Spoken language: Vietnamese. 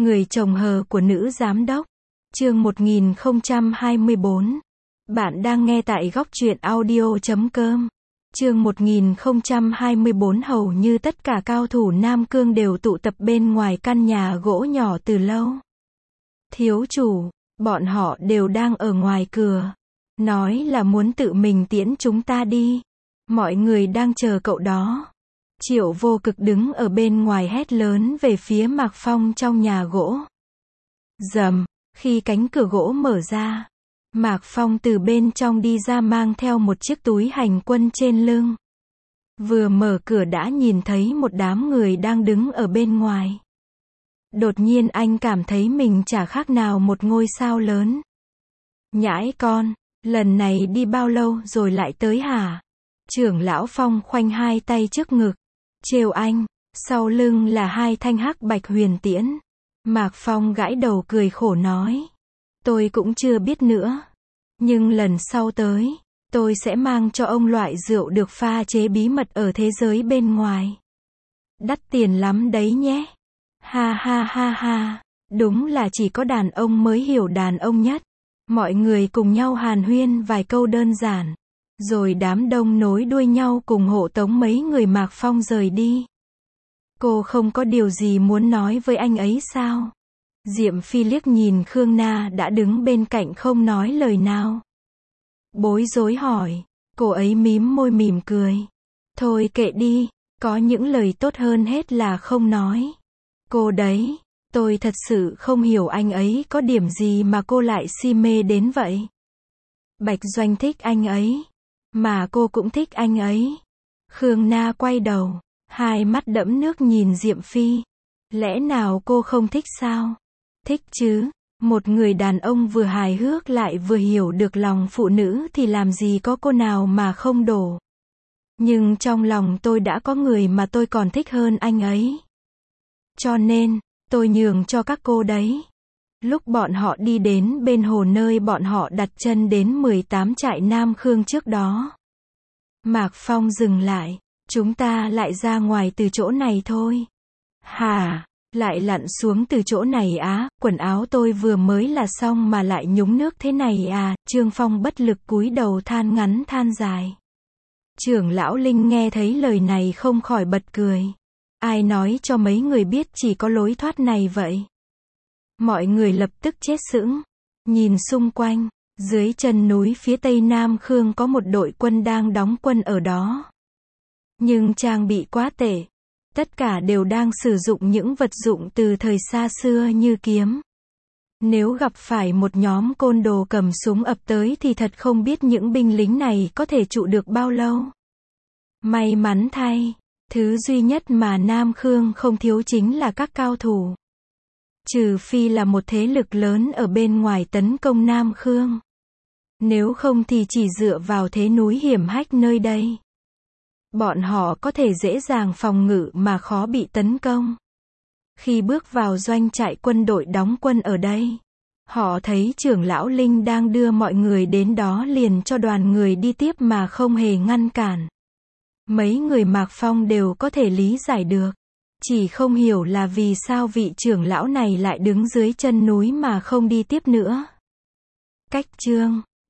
Người chồng hờ của nữ giám đốc. Chương 1024. Bạn đang nghe tại góc truyện audio.com. Chương 1024. Hầu như tất cả cao thủ Nam Cương đều tụ tập bên ngoài căn nhà gỗ nhỏ từ lâu. Thiếu chủ, bọn họ đều đang ở ngoài cửa. Nói là muốn tự mình tiễn chúng ta đi. Mọi người đang chờ cậu đó. Triệu Vô Cực đứng ở bên ngoài hét lớn về phía Mạc Phong trong nhà gỗ. Rầm, khi cánh cửa gỗ mở ra, Mạc Phong từ bên trong đi ra mang theo một chiếc túi hành quân trên lưng. Vừa mở cửa đã nhìn thấy một đám người đang đứng ở bên ngoài. Đột nhiên anh cảm thấy mình chả khác nào một ngôi sao lớn. Nhãi con, lần này đi bao lâu rồi lại tới hả? Trưởng lão Phong khoanh hai tay trước ngực, trêu anh, sau lưng là hai thanh hắc bạch huyền tiễn. Mạc Phong gãi đầu cười khổ nói, tôi cũng chưa biết nữa. Nhưng lần sau tới, tôi sẽ mang cho ông loại rượu được pha chế bí mật ở thế giới bên ngoài. Đắt tiền lắm đấy nhé. Ha ha ha ha, đúng là chỉ có đàn ông mới hiểu đàn ông nhất. Mọi người cùng nhau hàn huyên vài câu đơn giản. Rồi đám đông nối đuôi nhau cùng hộ tống mấy người Mạc Phong rời đi. Cô không có điều gì muốn nói với anh ấy sao? Diệm Phi liếc nhìn Khương Na đã đứng bên cạnh không nói lời nào. Bối rối hỏi, cô ấy mím môi mỉm cười. Thôi kệ đi, có những lời tốt hơn hết là không nói. Cô đấy, tôi thật sự không hiểu anh ấy có điểm gì mà cô lại si mê đến vậy. Bạch Doanh thích anh ấy, mà cô cũng thích anh ấy. Khương Na quay đầu, hai mắt đẫm nước nhìn Diệm Phi. Lẽ nào cô không thích sao? Thích chứ, một người đàn ông vừa hài hước lại vừa hiểu được lòng phụ nữ thì làm gì có cô nào mà không đổ. Nhưng trong lòng tôi đã có người mà tôi còn thích hơn anh ấy. Cho nên, tôi nhường cho các cô đấy. Lúc bọn họ đi đến bên hồ nơi bọn họ đặt chân đến 18 trại Nam Khương trước đó. Mạc Phong dừng lại, chúng ta lại ra ngoài từ chỗ này thôi. Hả, lại lặn xuống từ chỗ này á, quần áo tôi vừa mới là xong mà lại nhúng nước thế này à, Trương Phong bất lực cúi đầu than ngắn than dài. Trưởng lão Linh nghe thấy lời này không khỏi bật cười. Ai nói cho mấy người biết chỉ có lối thoát này vậy? Mọi người lập tức chết sững, nhìn xung quanh, dưới chân núi phía tây Nam Khương có một đội quân đang đóng quân ở đó. Nhưng trang bị quá tệ, tất cả đều đang sử dụng những vật dụng từ thời xa xưa như kiếm. Nếu gặp phải một nhóm côn đồ cầm súng ập tới thì thật không biết những binh lính này có thể trụ được bao lâu. May mắn thay, thứ duy nhất mà Nam Khương không thiếu chính là các cao thủ. Trừ phi là một thế lực lớn ở bên ngoài tấn công Nam Khương. Nếu không thì chỉ dựa vào thế núi hiểm hách nơi đây, bọn họ có thể dễ dàng phòng ngự mà khó bị tấn công. Khi bước vào doanh trại quân đội đóng quân ở đây, họ thấy trưởng lão Linh đang đưa mọi người đến đó liền cho đoàn người đi tiếp mà không hề ngăn cản. Mấy người Mạc Phong đều có thể lý giải được. Chỉ không hiểu là vì sao vị trưởng lão này lại đứng dưới chân núi mà không đi tiếp nữa. Cách chương